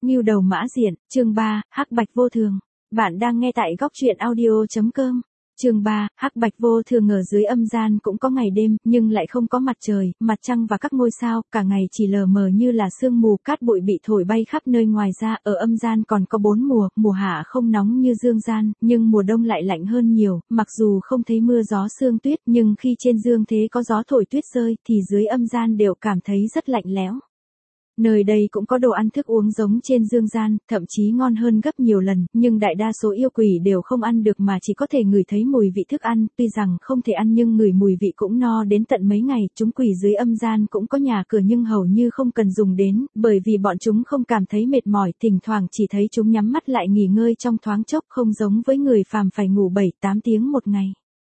Ngưu đầu mã diện, chương 3, Hắc Bạch vô thường. Bạn đang nghe tại góc truyện audio.com. Chương 3, Hắc Bạch vô thường. ở dưới âm gian cũng có ngày đêm, nhưng lại không có mặt trời, mặt trăng và các ngôi sao, cả ngày chỉ lờ mờ như là sương mù, cát bụi bị thổi bay khắp nơi. Ngoài ra, ở âm gian còn có 4 mùa, mùa hạ không nóng như dương gian, nhưng mùa đông lại lạnh hơn nhiều, mặc dù không thấy mưa gió sương tuyết, nhưng khi trên dương thế có gió thổi tuyết rơi, thì dưới âm gian đều cảm thấy rất lạnh lẽo. Nơi đây cũng có đồ ăn thức uống giống trên dương gian, thậm chí ngon hơn gấp nhiều lần, nhưng đại đa số yêu quỷ đều không ăn được mà chỉ có thể ngửi thấy mùi vị thức ăn, tuy rằng không thể ăn nhưng ngửi mùi vị cũng no đến tận mấy ngày. Chúng quỷ dưới âm gian cũng có nhà cửa nhưng hầu như không cần dùng đến, bởi vì bọn chúng không cảm thấy mệt mỏi, thỉnh thoảng chỉ thấy chúng nhắm mắt lại nghỉ ngơi trong thoáng chốc, không giống với người phàm phải ngủ 7-8 tiếng một ngày.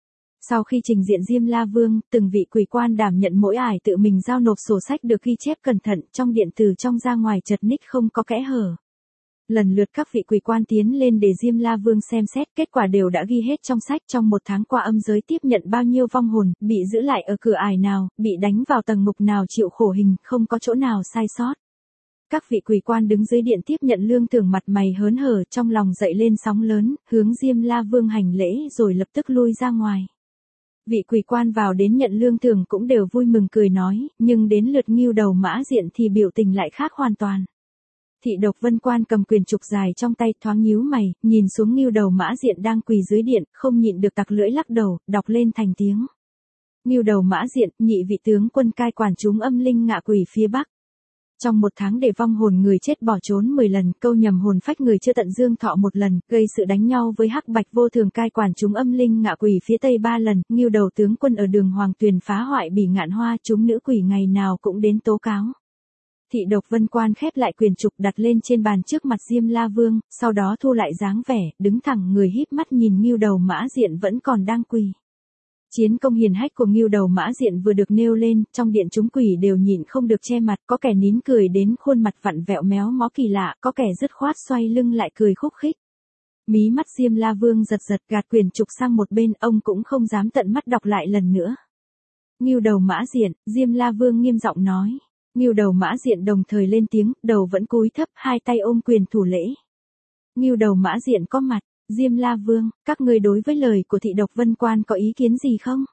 Sau khi trình diện Diêm La Vương, từng vị quỷ quan đảm nhận mỗi ải tự mình giao nộp sổ sách được ghi chép cẩn thận, trong điện từ trong ra ngoài chật ních không có kẽ hở. Lần lượt các vị quỷ quan tiến lên để Diêm La Vương xem xét, kết quả đều đã ghi hết trong sách. Trong một tháng qua âm giới tiếp nhận bao nhiêu vong hồn, bị giữ lại ở cửa ải nào, bị đánh vào tầng ngục nào chịu khổ hình, không có chỗ nào sai sót. Các vị quỷ quan đứng dưới điện tiếp nhận lương thưởng mặt mày hớn hở, trong lòng dậy lên sóng lớn, hướng Diêm La Vương hành lễ rồi lập tức lui ra ngoài. Vị quỷ quan vào đến nhận lương thưởng cũng đều vui mừng cười nói, nhưng đến lượt Ngưu đầu mã diện thì biểu tình lại khác hoàn toàn. Thị Độc Vân Quan cầm quyền trục dài trong tay thoáng nhíu mày, nhìn xuống Ngưu đầu mã diện đang quỳ dưới điện, không nhịn được tặc lưỡi lắc đầu, đọc lên thành tiếng. Ngưu đầu mã diện, nhị vị tướng quân cai quản chúng âm linh ngạ quỷ phía Bắc. Trong một tháng để vong hồn người chết bỏ trốn 10 lần, câu nhầm hồn phách người chưa tận dương thọ 1 lần, gây sự đánh nhau với Hắc Bạch vô thường cai quản chúng âm linh ngạ quỷ phía Tây 3 lần, Ngưu đầu tướng quân ở đường Hoàng Tuyền phá hoại Bỉ Ngạn Hoa, chúng nữ quỷ ngày nào cũng đến tố cáo. Thị Độc Vân Quan khép lại quyền trục đặt lên trên bàn trước mặt Diêm La Vương, sau đó thu lại dáng vẻ, đứng thẳng người híp mắt nhìn Ngưu đầu mã diện vẫn còn đang quỳ. Chiến công hiển hách của Ngưu đầu mã diện vừa được nêu lên, trong điện chúng quỷ đều nhịn không được che mặt, có kẻ nín cười đến khuôn mặt vặn vẹo méo mó kỳ lạ, có kẻ dứt khoát xoay lưng lại cười khúc khích. Mí mắt Diêm La Vương giật giật, gạt quyền trục sang một bên, ông cũng không dám tận mắt đọc lại lần nữa. Ngưu đầu mã diện, Diêm La Vương nghiêm giọng nói. Ngưu đầu mã diện đồng thời lên tiếng, đầu vẫn cúi thấp, hai tay ôm quyền thủ lễ. Ngưu đầu mã diện có mặt. Diêm La Vương, các ngươi đối với lời của Thị Độc Vân Quan có ý kiến gì không?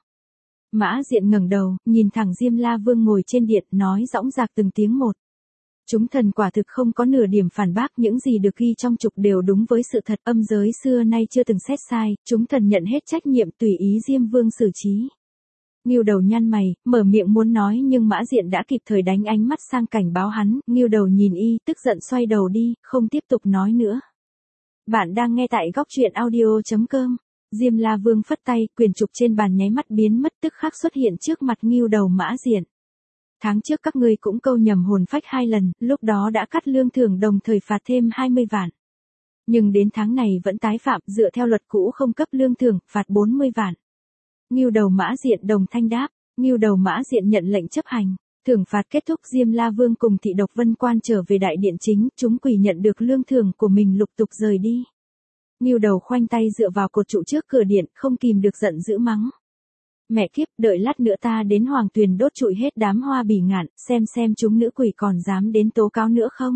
Mã diện ngẩng đầu, nhìn thẳng Diêm La Vương ngồi trên điện, nói dõng dạc từng tiếng một. Chúng thần quả thực không có nửa điểm phản bác, những gì được ghi trong trục đều đúng với sự thật, âm giới xưa nay chưa từng xét sai, chúng thần nhận hết trách nhiệm tùy ý Diêm Vương xử trí. Ngưu đầu nhăn mày, mở miệng muốn nói nhưng Mã Diện đã kịp thời đánh ánh mắt sang cảnh báo hắn, Ngưu đầu nhìn y, tức giận xoay đầu đi, không tiếp tục nói nữa. Bạn đang nghe tại góc truyện audio.com. Diêm La Vương phất tay, quyền trục trên bàn nháy mắt biến mất, tức khắc xuất hiện trước mặt Ngưu đầu Mã Diện. Tháng trước các ngươi cũng câu nhầm hồn phách 2 lần, lúc đó đã cắt lương thưởng đồng thời phạt thêm 20 vạn. Nhưng đến tháng này vẫn tái phạm, dựa theo luật cũ không cấp lương thưởng, phạt 40 vạn. Ngưu đầu Mã Diện đồng thanh đáp, Ngưu đầu Mã Diện nhận lệnh chấp hành. Thưởng phạt kết thúc, Diêm La Vương cùng Thị Độc Vân Quan trở về đại điện chính, chúng quỷ nhận được lương thưởng của mình lục tục rời đi. Ngưu đầu khoanh tay dựa vào cột trụ trước cửa điện, không kìm được giận dữ mắng. Mẹ kiếp, đợi lát nữa ta đến Hoàng Tuyền đốt trụi hết đám hoa Bỉ Ngạn, xem chúng nữ quỷ còn dám đến tố cáo nữa không?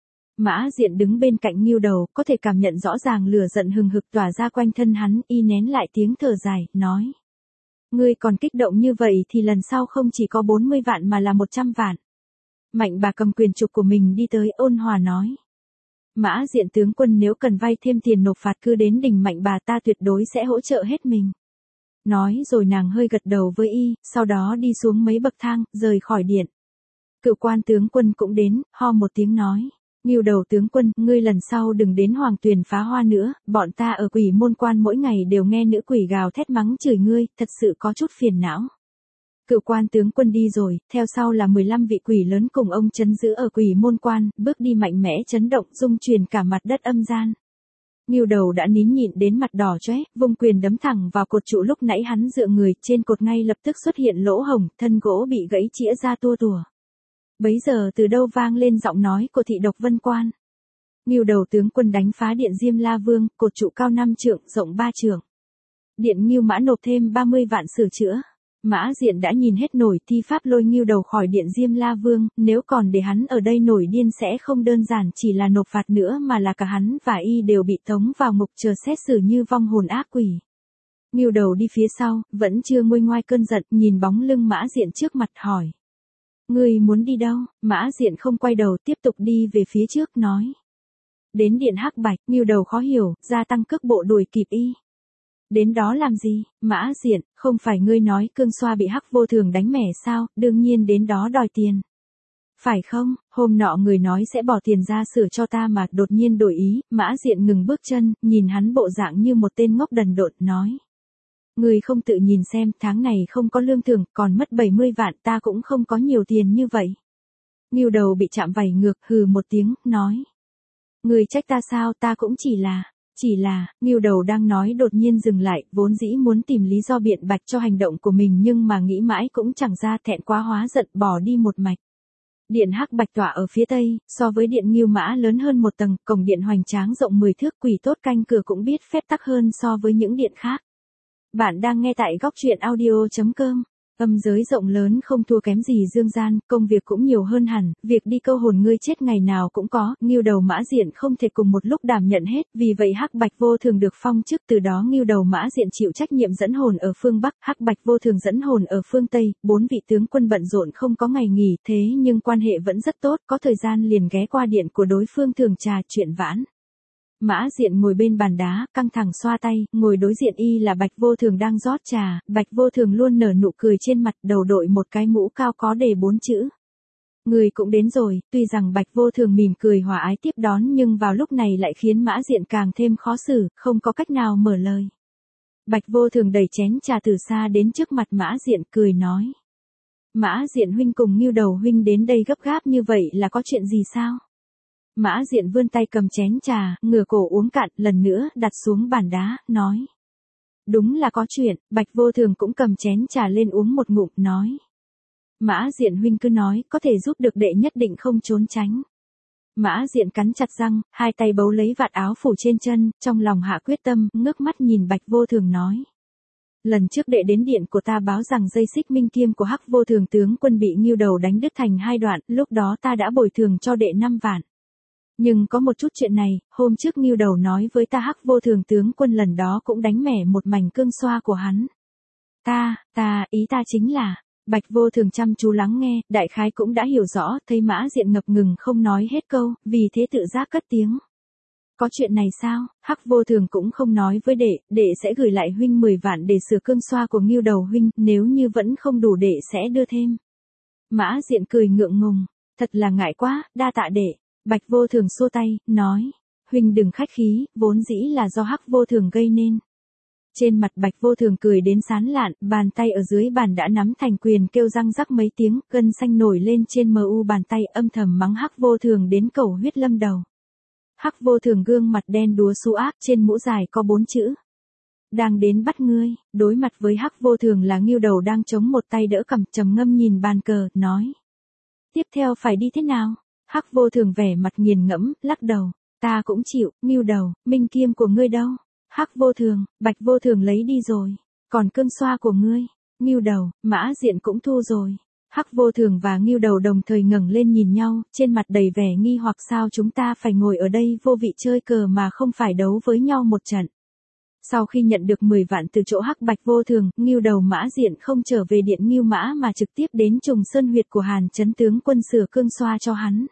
Mã Diện đứng bên cạnh Ngưu đầu, có thể cảm nhận rõ ràng lửa giận hừng hực tỏa ra quanh thân hắn, y nén lại tiếng thở dài, nói. Ngươi còn kích động như vậy thì lần sau không chỉ có 40 vạn mà là 100 vạn. Mạnh bà cầm quyền trục của mình đi tới, ôn hòa nói. Mã Diện tướng quân nếu cần vay thêm tiền nộp phạt cứ đến đỉnh Mạnh bà, ta tuyệt đối sẽ hỗ trợ hết mình. Nói rồi nàng hơi gật đầu với y, sau đó đi xuống mấy bậc thang, rời khỏi điện. Cựu quan tướng quân cũng đến, ho một tiếng nói. Ngưu đầu tướng quân, ngươi lần sau đừng đến Hoàng Tuyền phá hoa nữa, bọn ta ở Quỷ Môn Quan mỗi ngày đều nghe nữ quỷ gào thét mắng chửi ngươi, thật sự có chút phiền não. Cựu quan tướng quân đi rồi, theo sau là 15 vị quỷ lớn cùng ông trấn giữ ở Quỷ Môn Quan, bước đi mạnh mẽ chấn động rung truyền cả mặt đất âm gian. Ngưu đầu đã nín nhịn đến mặt đỏ chóe, vung quyền đấm thẳng vào cột trụ lúc nãy hắn dựa người, trên cột ngay lập tức xuất hiện lỗ hổng, thân gỗ bị gãy chĩa ra tua tủa. Bấy giờ từ đâu vang lên giọng nói của Thị Độc Vân Quan. Ngưu đầu tướng quân đánh phá điện Diêm La Vương, cột trụ cao 5 trượng, rộng 3 trượng. Điện Ngưu Mã nộp thêm 30 vạn sửa chữa. Mã Diện đã nhìn hết nổi thi pháp lôi Ngưu Đầu khỏi điện Diêm La Vương, nếu còn để hắn ở đây nổi điên sẽ không đơn giản chỉ là nộp phạt nữa mà là cả hắn và y đều bị tống vào ngục chờ xét xử như vong hồn ác quỷ. Ngưu Đầu đi phía sau, vẫn chưa nguôi ngoai cơn giận, nhìn bóng lưng Mã Diện trước mặt hỏi. Ngươi muốn đi đâu? Mã Diện không quay đầu, tiếp tục đi về phía trước nói. Đến điện Hắc Bạch. Ngưu Đầu khó hiểu, gia tăng cước bộ đuổi kịp y. Đến đó làm gì? Mã Diện, không phải ngươi nói Cương Xoa bị Hắc Vô Thường đánh mẻ sao, đương nhiên đến đó đòi tiền. Phải không, hôm nọ người nói sẽ bỏ tiền ra sửa cho ta mà đột nhiên đổi ý, Mã Diện ngừng bước chân, nhìn hắn bộ dạng như một tên ngốc đần độn, nói. Ngươi không tự nhìn xem, tháng này không có lương thưởng, còn mất 70 vạn, ta cũng không có nhiều tiền như vậy. Ngưu Đầu bị chạm vảy ngược, hừ một tiếng, nói. Ngươi trách ta sao, ta cũng chỉ là, Ngưu Đầu đang nói đột nhiên dừng lại, vốn dĩ muốn tìm lý do biện bạch cho hành động của mình nhưng mà nghĩ mãi cũng chẳng ra, thẹn quá hóa giận bỏ đi một mạch. Điện Hắc Bạch tọa ở phía tây, so với điện Ngưu Mã lớn hơn một tầng, cổng điện hoành tráng rộng 10 thước, quỷ tốt canh cửa cũng biết phép tắc hơn so với những điện khác. Bạn đang nghe tại góc truyện audio.com. Âm giới rộng lớn không thua kém gì dương gian, công việc cũng nhiều hơn hẳn, việc đi câu hồn ngươi chết ngày nào cũng có, Ngưu Đầu Mã Diện không thể cùng một lúc đảm nhận hết, vì vậy Hắc Bạch Vô Thường được phong chức, từ đó Ngưu Đầu Mã Diện chịu trách nhiệm dẫn hồn ở phương Bắc, Hắc Bạch Vô Thường dẫn hồn ở phương Tây, 4 vị tướng quân bận rộn không có ngày nghỉ, thế nhưng quan hệ vẫn rất tốt, có thời gian liền ghé qua điện của đối phương thường trà chuyện vãn. Mã Diện ngồi bên bàn đá, căng thẳng xoa tay, ngồi đối diện y là Bạch Vô Thường đang rót trà, Bạch Vô Thường luôn nở nụ cười trên mặt, đầu đội một cái mũ cao có đề 4 chữ. Người cũng đến rồi, tuy rằng Bạch Vô Thường mỉm cười hòa ái tiếp đón nhưng vào lúc này lại khiến Mã Diện càng thêm khó xử, không có cách nào mở lời. Bạch Vô Thường đẩy chén trà từ xa đến trước mặt Mã Diện cười nói. Mã Diện huynh cùng Ngưu Đầu huynh đến đây gấp gáp như vậy là có chuyện gì sao? Mã Diện vươn tay cầm chén trà, ngửa cổ uống cạn, lần nữa đặt xuống bàn đá, nói. Đúng là có chuyện, Bạch Vô Thường cũng cầm chén trà lên uống một ngụm, nói. Mã Diện huynh cứ nói, có thể giúp được đệ nhất định không trốn tránh. Mã Diện cắn chặt răng, hai tay bấu lấy vạt áo phủ trên chân, trong lòng hạ quyết tâm, ngước mắt nhìn Bạch Vô Thường nói. Lần trước đệ đến điện của ta báo rằng dây xích minh kiêm của Hắc Vô Thường tướng quân bị Ngưu Đầu đánh đứt thành 2 đoạn, lúc đó ta đã bồi thường cho đệ 5 vạn. Nhưng có một chút chuyện này, hôm trước Ngưu Đầu nói với ta Hắc Vô Thường tướng quân lần đó cũng đánh mẻ một mảnh Cương Xoa của hắn. Ý ta chính là, Bạch Vô Thường chăm chú lắng nghe, đại khái cũng đã hiểu rõ, thấy Mã Diện ngập ngừng không nói hết câu, vì thế tự giác cất tiếng. Có chuyện này sao? Hắc Vô Thường cũng không nói với đệ sẽ gửi lại huynh 10 vạn để sửa Cương Xoa của Ngưu Đầu huynh, nếu như vẫn không đủ đệ sẽ đưa thêm. Mã Diện cười ngượng ngùng, thật là ngại quá, đa tạ đệ. Bạch Vô Thường xua tay, nói, huynh đừng khách khí, vốn dĩ là do Hắc Vô Thường gây nên. Trên mặt Bạch Vô Thường cười đến sán lạn, bàn tay ở dưới bàn đã nắm thành quyền kêu răng rắc mấy tiếng, gân xanh nổi lên trên mu bàn tay, âm thầm mắng Hắc Vô Thường đến cầu huyết lâm đầu. Hắc Vô Thường gương mặt đen đúa xú ác, trên mũ dài có 4 chữ. Đang đến bắt ngươi. Đối mặt với Hắc Vô Thường là Ngưu Đầu đang chống một tay đỡ cằm, trầm ngâm nhìn bàn cờ, nói. Tiếp theo phải đi thế nào? Hắc Vô Thường vẻ mặt nghiền ngẫm, lắc đầu. Ta cũng chịu, Ngưu Đầu, minh kiêm của ngươi đâu? Hắc Vô Thường, Bạch Vô Thường lấy đi rồi. Còn Cương Xoa của ngươi? Ngưu Đầu, Mã Diện cũng thu rồi. Hắc Vô Thường và Ngưu Đầu đồng thời ngẩng lên nhìn nhau, trên mặt đầy vẻ nghi hoặc, sao chúng ta phải ngồi ở đây vô vị chơi cờ mà không phải đấu với nhau một trận. Sau khi nhận được 10 vạn từ chỗ Hắc Bạch Vô Thường, Ngưu Đầu Mã Diện không trở về điện Ngưu Mã mà trực tiếp đến Trùng Sơn huyệt của Hàn Chấn tướng quân sửa Cương Xoa cho hắn.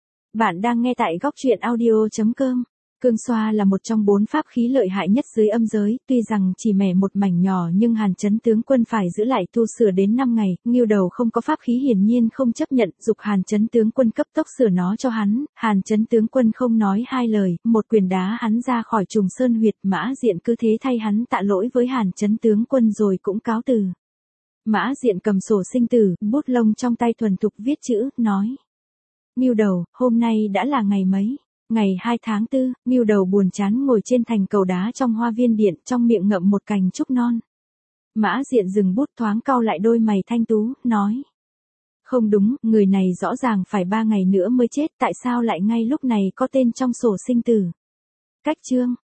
Bạn đang nghe tại góc truyện audio.com. Cương Xoa là một trong 4 pháp khí lợi hại nhất dưới âm giới, tuy rằng chỉ mẻ một mảnh nhỏ nhưng Hàn Chấn tướng quân phải giữ lại tu sửa đến 5 ngày, Ngưu Đầu không có pháp khí hiển nhiên không chấp nhận, giục Hàn Chấn tướng quân cấp tốc sửa nó cho hắn, Hàn Chấn tướng quân không nói hai lời, một quyền đá hắn ra khỏi Trùng Sơn huyệt, Mã Diện cứ thế thay hắn tạ lỗi với Hàn Chấn tướng quân rồi cũng cáo từ. Mã Diện cầm sổ sinh tử, bút lông trong tay thuần thục viết chữ, nói. Ngưu Đầu, hôm nay đã là ngày mấy? Ngày 2 tháng 4, Ngưu Đầu buồn chán ngồi trên thành cầu đá trong hoa viên điện, trong miệng ngậm một cành trúc non. Mã Diện dừng bút, thoáng cau lại đôi mày thanh tú, nói. Không đúng, người này rõ ràng phải 3 ngày nữa mới chết, tại sao lại ngay lúc này có tên trong sổ sinh tử? Cách chương,